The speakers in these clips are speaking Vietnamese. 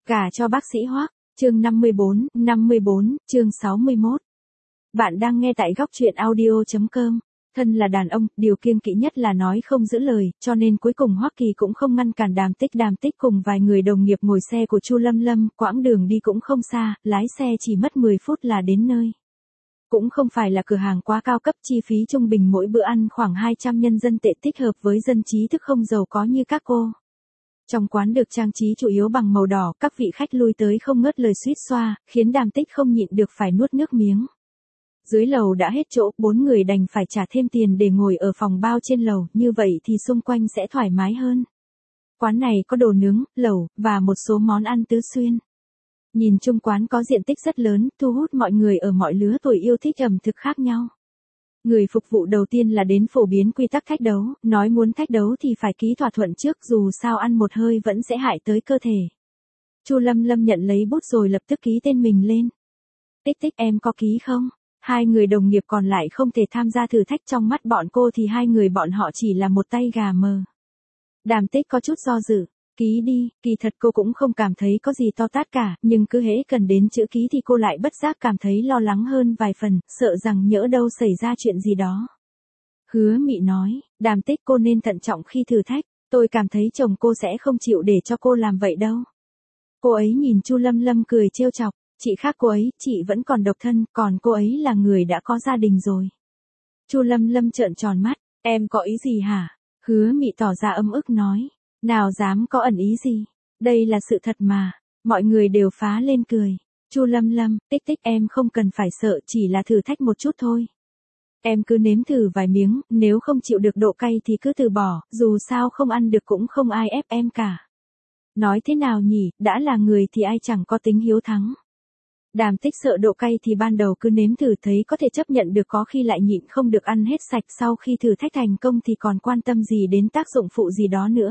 Gả cho bác sĩ Hoắc, chương 54, chương 61. Bạn đang nghe tại góc truyện audio.com. Thân là đàn ông, điều kiêng kỵ nhất là nói không giữ lời, cho nên cuối cùng Hoắc Kỳ cũng không ngăn cản Đàm Tích cùng vài người đồng nghiệp ngồi xe của Chu Lâm Lâm, quãng đường đi cũng không xa, lái xe chỉ mất 10 phút là đến nơi. Cũng không phải là cửa hàng quá cao cấp, chi phí trung bình mỗi bữa ăn khoảng 200 nhân dân tệ, thích hợp với dân trí thức không giàu có như các cô. Trong quán được trang trí chủ yếu bằng màu đỏ, các vị khách lui tới không ngớt lời suýt xoa, khiến Đàm Tích không nhịn được phải nuốt nước miếng. Dưới lầu đã hết chỗ, 4 người đành phải trả thêm tiền để ngồi ở phòng bao trên lầu, như vậy thì xung quanh sẽ thoải mái hơn. Quán này có đồ nướng, lẩu, và một số món ăn tứ xuyên. Nhìn chung quán có diện tích rất lớn, thu hút mọi người ở mọi lứa tuổi yêu thích ẩm thực khác nhau. Người phục vụ đầu tiên là đến phổ biến quy tắc thách đấu, nói muốn thách đấu thì phải ký thỏa thuận trước, dù sao ăn một hơi vẫn sẽ hại tới cơ thể. Chu Lâm Lâm nhận lấy bút rồi lập tức ký tên mình lên. Tích, em có ký không? Hai người đồng nghiệp còn lại không thể tham gia thử thách, trong mắt bọn cô thì hai người bọn họ chỉ là một tay gà mờ. Đàm Tích có chút do dự. Ký đi, kỳ thật cô cũng không cảm thấy có gì to tát cả, nhưng cứ hễ cần đến chữ ký thì cô lại bất giác cảm thấy lo lắng hơn vài phần, sợ rằng nhỡ đâu xảy ra chuyện gì đó. Hứa Mị nói, Đàm Tích cô nên thận trọng khi thử thách, tôi cảm thấy chồng cô sẽ không chịu để cho cô làm vậy đâu. Cô ấy nhìn Chu Lâm Lâm cười trêu chọc, chị khác cô ấy, chị vẫn còn độc thân, còn cô ấy là người đã có gia đình rồi. Chu Lâm Lâm trợn tròn mắt, em có ý gì hả? Hứa Mị tỏ ra ấm ức nói. Nào dám có ẩn ý gì, đây là sự thật mà, mọi người đều phá lên cười. Chu Lâm Lâm, Tích em không cần phải sợ, chỉ là thử thách một chút thôi. Em cứ nếm thử vài miếng, nếu không chịu được độ cay thì cứ từ bỏ, dù sao không ăn được cũng không ai ép em cả. Nói thế nào nhỉ, đã là người thì ai chẳng có tính hiếu thắng. Đàm Tích sợ độ cay thì ban đầu cứ nếm thử thấy có thể chấp nhận được, có khi lại nhịn không được ăn hết sạch, sau khi thử thách thành công thì còn quan tâm gì đến tác dụng phụ gì đó nữa.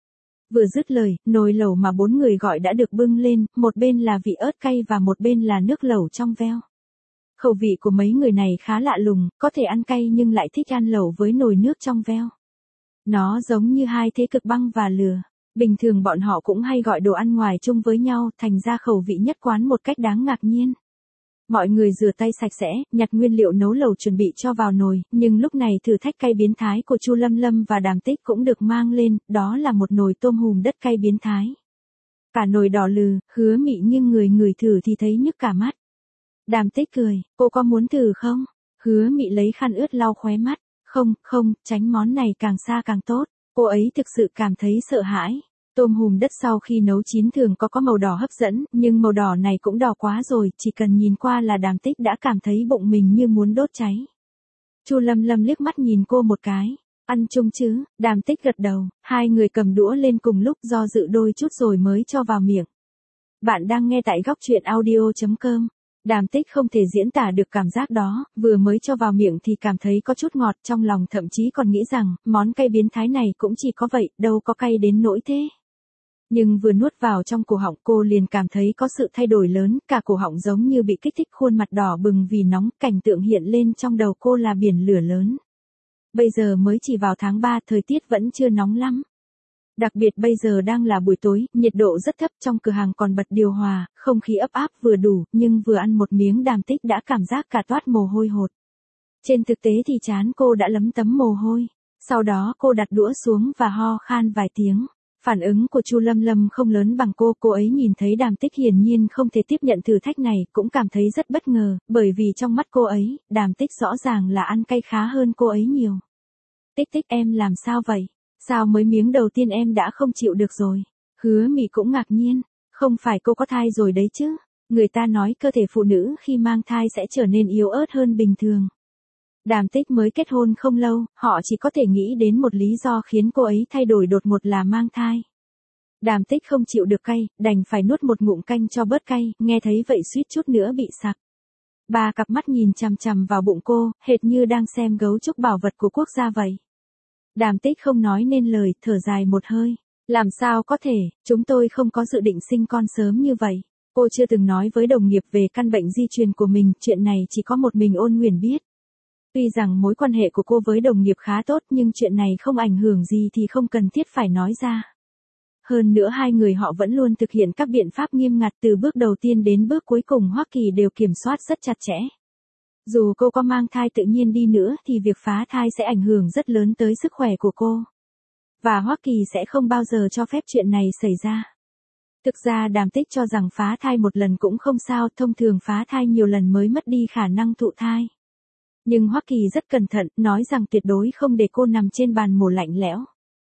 Vừa dứt lời, nồi lẩu mà 4 người gọi đã được bưng lên, một bên là vị ớt cay và một bên là nước lẩu trong veo. Khẩu vị của mấy người này khá lạ lùng, có thể ăn cay nhưng lại thích ăn lẩu với nồi nước trong veo. Nó giống như hai thế cực băng và lửa. Bình thường bọn họ cũng hay gọi đồ ăn ngoài chung với nhau, thành ra khẩu vị nhất quán một cách đáng ngạc nhiên. Mọi người rửa tay sạch sẽ, nhặt nguyên liệu nấu lẩu chuẩn bị cho vào nồi, nhưng lúc này thử thách cay biến thái của Chu Lâm Lâm và Đàm Tích cũng được mang lên, đó là một nồi tôm hùm đất cay biến thái. Cả nồi đỏ lừ, Hứa Mị nhưng người thử thì thấy nhức cả mắt. Đàm Tích cười, cô có muốn thử không? Hứa Mị lấy khăn ướt lau khóe mắt, không, tránh món này càng xa càng tốt, cô ấy thực sự cảm thấy sợ hãi. Tôm hùm đất sau khi nấu chín thường có màu đỏ hấp dẫn, nhưng màu đỏ này cũng đỏ quá rồi, chỉ cần nhìn qua là Đàm Tích đã cảm thấy bụng mình như muốn đốt cháy. Chu Lâm Lâm liếc mắt nhìn cô một cái, ăn chung chứ? Đàm Tích gật đầu, hai người cầm đũa lên cùng lúc, do dự đôi chút rồi mới cho vào miệng. Bạn đang nghe tại góc truyện audio.com. Đàm Tích không thể diễn tả được cảm giác đó, vừa mới cho vào miệng thì cảm thấy có chút ngọt, trong lòng thậm chí còn nghĩ rằng, món cay biến thái này cũng chỉ có vậy, đâu có cay đến nỗi thế. Nhưng vừa nuốt vào trong cổ họng cô liền cảm thấy có sự thay đổi lớn, cả cổ họng giống như bị kích thích, khuôn mặt đỏ bừng vì nóng, cảnh tượng hiện lên trong đầu cô là biển lửa lớn. Bây giờ mới chỉ vào tháng 3, thời tiết vẫn chưa nóng lắm. Đặc biệt bây giờ đang là buổi tối, nhiệt độ rất thấp, trong cửa hàng còn bật điều hòa, không khí ấp áp vừa đủ, nhưng vừa ăn một miếng Đàm Tích đã cảm giác cả toát mồ hôi hột. Trên thực tế thì trán cô đã lấm tấm mồ hôi. Sau đó cô đặt đũa xuống và ho khan vài tiếng. Phản ứng của Chu Lâm Lâm không lớn bằng cô ấy nhìn thấy Đàm Tích hiển nhiên không thể tiếp nhận thử thách này, cũng cảm thấy rất bất ngờ, bởi vì trong mắt cô ấy, Đàm Tích rõ ràng là ăn cay khá hơn cô ấy nhiều. Tích em làm sao vậy? Sao mới miếng đầu tiên em đã không chịu được rồi? Hứa Mị cũng ngạc nhiên, không phải cô có thai rồi đấy chứ? Người ta nói cơ thể phụ nữ khi mang thai sẽ trở nên yếu ớt hơn bình thường. Đàm Tích mới kết hôn không lâu, họ chỉ có thể nghĩ đến một lý do khiến cô ấy thay đổi đột ngột là mang thai. Đàm Tích không chịu được cay, đành phải nuốt một ngụm canh cho bớt cay, nghe thấy vậy suýt chút nữa bị sặc. Ba cặp mắt nhìn chằm chằm vào bụng cô, hệt như đang xem gấu trúc bảo vật của quốc gia vậy. Đàm Tích không nói nên lời, thở dài một hơi. Làm sao có thể, chúng tôi không có dự định sinh con sớm như vậy. Cô chưa từng nói với đồng nghiệp về căn bệnh di truyền của mình, chuyện này chỉ có một mình Ôn Nguyền biết. Tuy rằng mối quan hệ của cô với đồng nghiệp khá tốt, nhưng chuyện này không ảnh hưởng gì thì không cần thiết phải nói ra. Hơn nữa hai người họ vẫn luôn thực hiện các biện pháp nghiêm ngặt từ bước đầu tiên đến bước cuối cùng Hoa Kỳ đều kiểm soát rất chặt chẽ. Dù cô có mang thai tự nhiên đi nữa thì việc phá thai sẽ ảnh hưởng rất lớn tới sức khỏe của cô. Và Hoa Kỳ sẽ không bao giờ cho phép chuyện này xảy ra. Thực ra Đàm Tích cho rằng phá thai một lần cũng không sao, thông thường phá thai nhiều lần mới mất đi khả năng thụ thai. Nhưng Hoa Kỳ rất cẩn thận, nói rằng tuyệt đối không để cô nằm trên bàn mổ lạnh lẽo.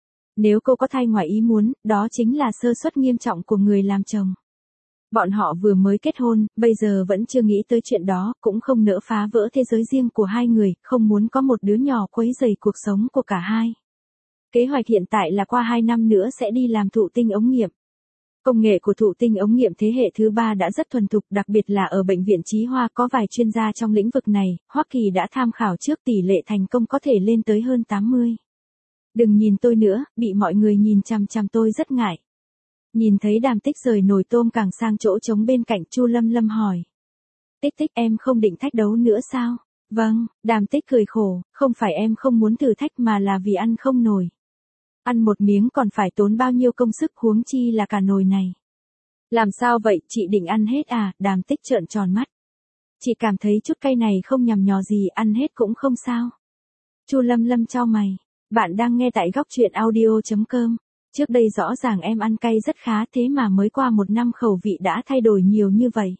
Nếu cô có thai ngoài ý muốn, đó chính là sơ suất nghiêm trọng của người làm chồng. Bọn họ vừa mới kết hôn, bây giờ vẫn chưa nghĩ tới chuyện đó, cũng không nỡ phá vỡ thế giới riêng của hai người, không muốn có một đứa nhỏ quấy rầy cuộc sống của cả hai. Kế hoạch hiện tại là qua 2 năm nữa sẽ đi làm thụ tinh ống nghiệm. Công nghệ của thụ tinh ống nghiệm thế hệ thứ 3 đã rất thuần thục, đặc biệt là ở bệnh viện Chí Hoa có vài chuyên gia trong lĩnh vực này, Hoa Kỳ đã tham khảo trước tỷ lệ thành công có thể lên tới hơn 80. Đừng nhìn tôi nữa, bị mọi người nhìn chằm chằm tôi rất ngại. Nhìn thấy Đàm Tích rời nồi tôm càng sang chỗ trống bên cạnh, Chu Lâm Lâm hỏi. Tích Tích, em không định thách đấu nữa sao? Vâng, Đàm Tích cười khổ, không phải em không muốn thử thách mà là vì ăn không nổi. Ăn một miếng còn phải tốn bao nhiêu công sức, huống chi là cả nồi này. Làm sao vậy, chị định ăn hết à? Đàm Tích trợn tròn mắt. Chị cảm thấy chút cay này không nhằm nhò gì, ăn hết cũng không sao. Chu Lâm Lâm chau mày. Bạn đang nghe tại góc truyện audio.com. Trước đây rõ ràng em ăn cay rất khá, thế mà mới qua 1 năm khẩu vị đã thay đổi nhiều như vậy.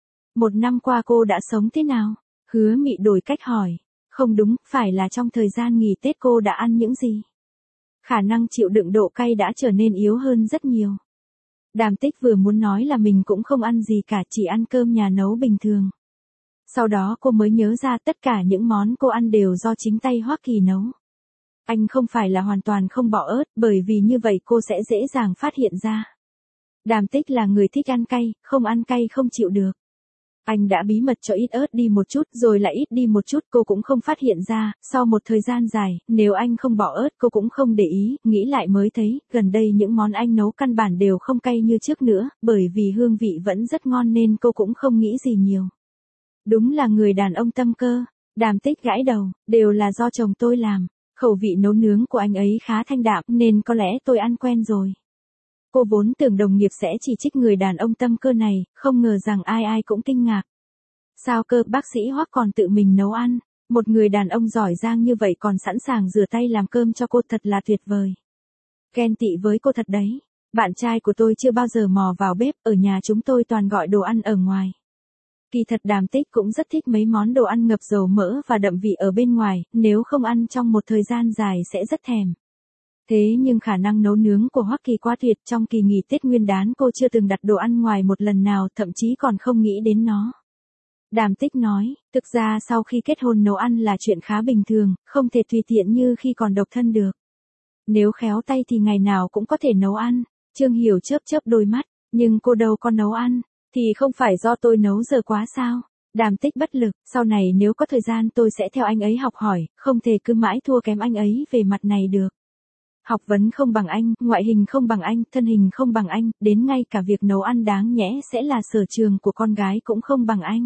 1 năm qua cô đã sống thế nào? Hứa Mị đổi cách hỏi. Không đúng, phải là trong thời gian nghỉ Tết cô đã ăn những gì? Khả năng chịu đựng độ cay đã trở nên yếu hơn rất nhiều. Đàm Tích vừa muốn nói là mình cũng không ăn gì cả, chỉ ăn cơm nhà nấu bình thường. Sau đó cô mới nhớ ra tất cả những món cô ăn đều do chính tay Hoa Kỳ nấu. Anh không phải là hoàn toàn không bỏ ớt, bởi vì như vậy cô sẽ dễ dàng phát hiện ra. Đàm Tích là người thích ăn cay, không ăn cay không chịu được. Anh đã bí mật cho ít ớt đi một chút rồi lại ít đi một chút, cô cũng không phát hiện ra, sau một thời gian dài, nếu anh không bỏ ớt cô cũng không để ý, nghĩ lại mới thấy, gần đây những món anh nấu căn bản đều không cay như trước nữa, bởi vì hương vị vẫn rất ngon nên cô cũng không nghĩ gì nhiều. Đúng là người đàn ông tâm cơ. Đàm Tích gãi đầu, đều là do chồng tôi làm. Khẩu vị nấu nướng của anh ấy khá thanh đạm nên có lẽ tôi ăn quen rồi. Cô vốn tưởng đồng nghiệp sẽ chỉ trích người đàn ông tâm cơ này, không ngờ rằng ai ai cũng kinh ngạc. Sao cơ, bác sĩ Hoắc còn tự mình nấu ăn, một người đàn ông giỏi giang như vậy còn sẵn sàng rửa tay làm cơm cho cô, thật là tuyệt vời. Ghen tị với cô thật đấy, bạn trai của tôi chưa bao giờ mò vào bếp, ở nhà chúng tôi toàn gọi đồ ăn ở ngoài. Kỳ thật Đàm Tích cũng rất thích mấy món đồ ăn ngập dầu mỡ và đậm vị ở bên ngoài, nếu không ăn trong một thời gian dài sẽ rất thèm. Thế nhưng khả năng nấu nướng của Hoa Kỳ quá tuyệt, trong kỳ nghỉ Tết Nguyên đán cô chưa từng đặt đồ ăn ngoài một lần nào, thậm chí còn không nghĩ đến nó. Đàm Tích nói, thực ra sau khi kết hôn nấu ăn là chuyện khá bình thường, không thể tùy tiện như khi còn độc thân được. Nếu khéo tay thì ngày nào cũng có thể nấu ăn. Trương Hiểu chớp chớp đôi mắt, nhưng cô đâu có nấu ăn. Thì không phải do tôi nấu giờ quá sao? Đàm Tích bất lực, sau này nếu có thời gian tôi sẽ theo anh ấy học hỏi, không thể cứ mãi thua kém anh ấy về mặt này được. Học vấn không bằng anh, ngoại hình không bằng anh, thân hình không bằng anh, đến ngay cả việc nấu ăn đáng nhẽ sẽ là sở trường của con gái cũng không bằng anh.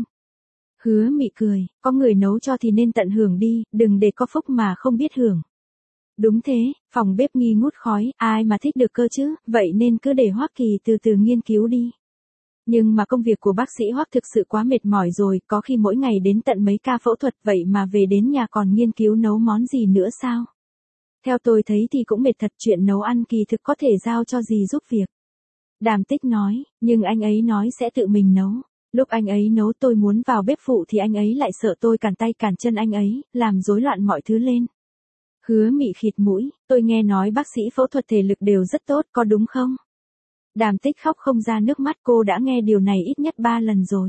Hứa Mị cười, có người nấu cho thì nên tận hưởng đi, đừng để có phúc mà không biết hưởng. Đúng thế, phòng bếp nghi ngút khói, ai mà thích được cơ chứ, vậy nên cứ để Hoa Kỳ từ từ nghiên cứu đi. Nhưng mà công việc của bác sĩ Hoắc thực sự quá mệt mỏi rồi, có khi mỗi ngày đến tận mấy ca phẫu thuật, vậy mà về đến nhà còn nghiên cứu nấu món gì nữa sao? Theo tôi thấy thì cũng mệt thật, chuyện nấu ăn kỳ thực có thể giao cho dì giúp việc. Đàm Tích nói, nhưng anh ấy nói sẽ tự mình nấu. Lúc anh ấy nấu tôi muốn vào bếp phụ thì anh ấy lại sợ tôi cản tay cản chân anh ấy, làm rối loạn mọi thứ lên. Hứa Mị khịt mũi, tôi nghe nói bác sĩ phẫu thuật thể lực đều rất tốt, có đúng không? Đàm Tích khóc không ra nước mắt, cô đã nghe điều này ít nhất 3 lần rồi.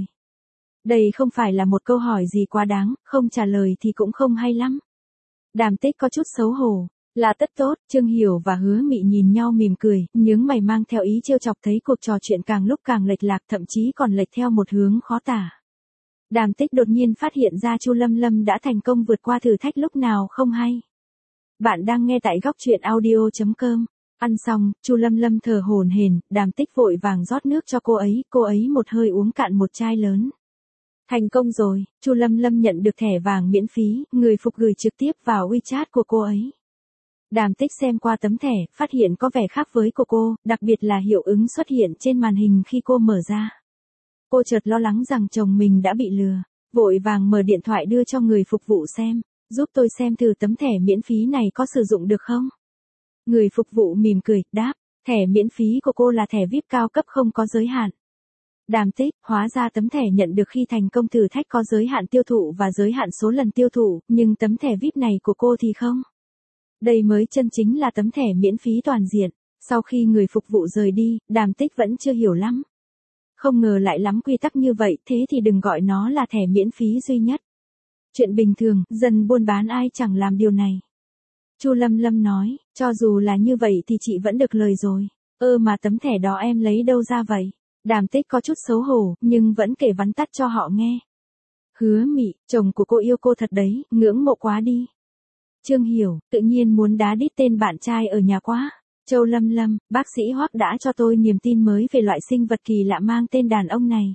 Đây không phải là một câu hỏi gì quá đáng, không trả lời thì cũng không hay lắm. Đàm Tích có chút xấu hổ, là tất tốt. Trương Hiểu và Hứa Mị nhìn nhau mỉm cười, nhướng mày mang theo ý trêu chọc, thấy cuộc trò chuyện càng lúc càng lệch lạc, thậm chí còn lệch theo một hướng khó tả. Đàm Tích đột nhiên phát hiện ra Chu Lâm Lâm đã thành công vượt qua thử thách lúc nào không hay. Bạn đang nghe tại góc truyện audio.com. Ăn xong, Chu Lâm Lâm thở hổn hển, Đàm Tích vội vàng rót nước cho cô ấy một hơi uống cạn một chai lớn. Thành công rồi, Chu Lâm Lâm nhận được thẻ vàng miễn phí, người phục gửi trực tiếp vào WeChat của cô ấy. Đàm Tích xem qua tấm thẻ, phát hiện có vẻ khác với của cô, đặc biệt là hiệu ứng xuất hiện trên màn hình khi cô mở ra. Cô chợt lo lắng rằng chồng mình đã bị lừa, vội vàng mở điện thoại đưa cho người phục vụ xem, giúp tôi xem thử tấm thẻ miễn phí này có sử dụng được không. Người phục vụ mỉm cười, đáp, thẻ miễn phí của cô là thẻ VIP cao cấp không có giới hạn. Đàm Tích, hóa ra tấm thẻ nhận được khi thành công thử thách có giới hạn tiêu thụ và giới hạn số lần tiêu thụ, nhưng tấm thẻ VIP này của cô thì không. Đây mới chân chính là tấm thẻ miễn phí toàn diện. Sau khi người phục vụ rời đi, Đàm Tích vẫn chưa hiểu lắm. Không ngờ lại lắm quy tắc như vậy, thế thì đừng gọi nó là thẻ miễn phí duy nhất. Chuyện bình thường, dân buôn bán ai chẳng làm điều này. Chu Lâm Lâm nói, cho dù là như vậy thì chị vẫn được lời rồi. Mà tấm thẻ đó em lấy đâu ra vậy? Đàm Tích có chút xấu hổ, nhưng vẫn kể vắn tắt cho họ nghe. Hứa Mị, chồng của cô yêu cô thật đấy, ngưỡng mộ quá đi. Trương Hiểu, tự nhiên muốn đá đít tên bạn trai ở nhà quá. Châu Lâm Lâm, bác sĩ Hoắc đã cho tôi niềm tin mới về loại sinh vật kỳ lạ mang tên đàn ông này.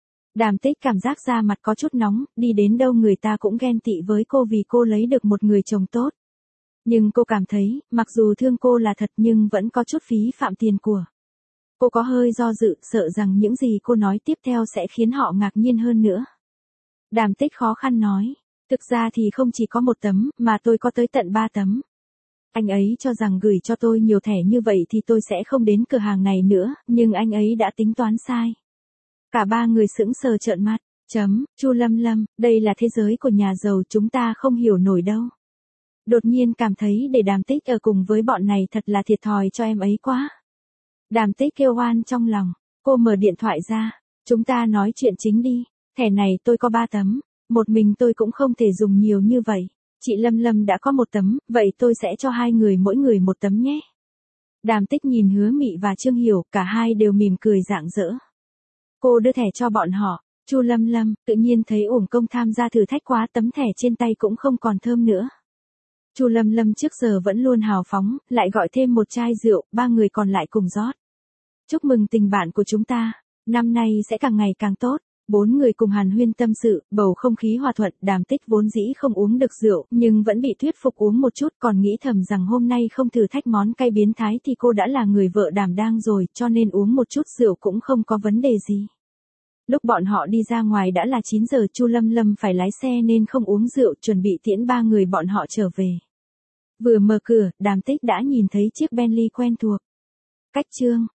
Đàm Tích cảm giác da mặt có chút nóng, đi đến đâu người ta cũng ghen tị với cô vì cô lấy được một người chồng tốt. Nhưng cô cảm thấy, mặc dù thương cô là thật nhưng vẫn có chút phí phạm tiền của. Cô có hơi do dự, sợ rằng những gì cô nói tiếp theo sẽ khiến họ ngạc nhiên hơn nữa. Đàm Tích khó khăn nói, thực ra thì không chỉ có một tấm, mà tôi có tới tận 3 tấm. Anh ấy cho rằng gửi cho tôi nhiều thẻ như vậy thì tôi sẽ không đến cửa hàng này nữa, nhưng anh ấy đã tính toán sai. Cả ba người sững sờ trợn mắt. Chu Lâm Lâm, đây là thế giới của nhà giàu chúng ta không hiểu nổi đâu. Đột nhiên cảm thấy để Đàm Tích ở cùng với bọn này thật là thiệt thòi cho em ấy quá. Đàm Tích kêu oan trong lòng, cô mở điện thoại ra, chúng ta nói chuyện chính đi, thẻ này tôi có 3 tấm, một mình tôi cũng không thể dùng nhiều như vậy. Chị Lâm Lâm đã có 1 tấm, vậy tôi sẽ cho 2 người mỗi người 1 tấm nhé. Đàm Tích nhìn Hứa Mị và Trương Hiểu, cả hai đều mỉm cười rạng rỡ. Cô đưa thẻ cho bọn họ, Chu Lâm Lâm tự nhiên thấy uổng công tham gia thử thách quá, tấm thẻ trên tay cũng không còn thơm nữa. Chu Lâm Lâm trước giờ vẫn luôn hào phóng, lại gọi thêm 1 chai rượu, 3 người còn lại cùng rót. Chúc mừng tình bạn của chúng ta, năm nay sẽ càng ngày càng tốt. 4 người cùng hàn huyên tâm sự, bầu không khí hòa thuận. Đàm Tích vốn dĩ không uống được rượu, nhưng vẫn bị thuyết phục uống một chút, còn nghĩ thầm rằng hôm nay không thử thách món cay biến thái thì cô đã là người vợ đảm đang rồi, cho nên uống một chút rượu cũng không có vấn đề gì. Lúc bọn họ đi ra ngoài đã là 9 giờ, Chu Lâm Lâm phải lái xe nên không uống rượu, chuẩn bị tiễn 3 người bọn họ trở về. Vừa mở cửa, Đàm Tích đã nhìn thấy chiếc Bentley quen thuộc. Cách chương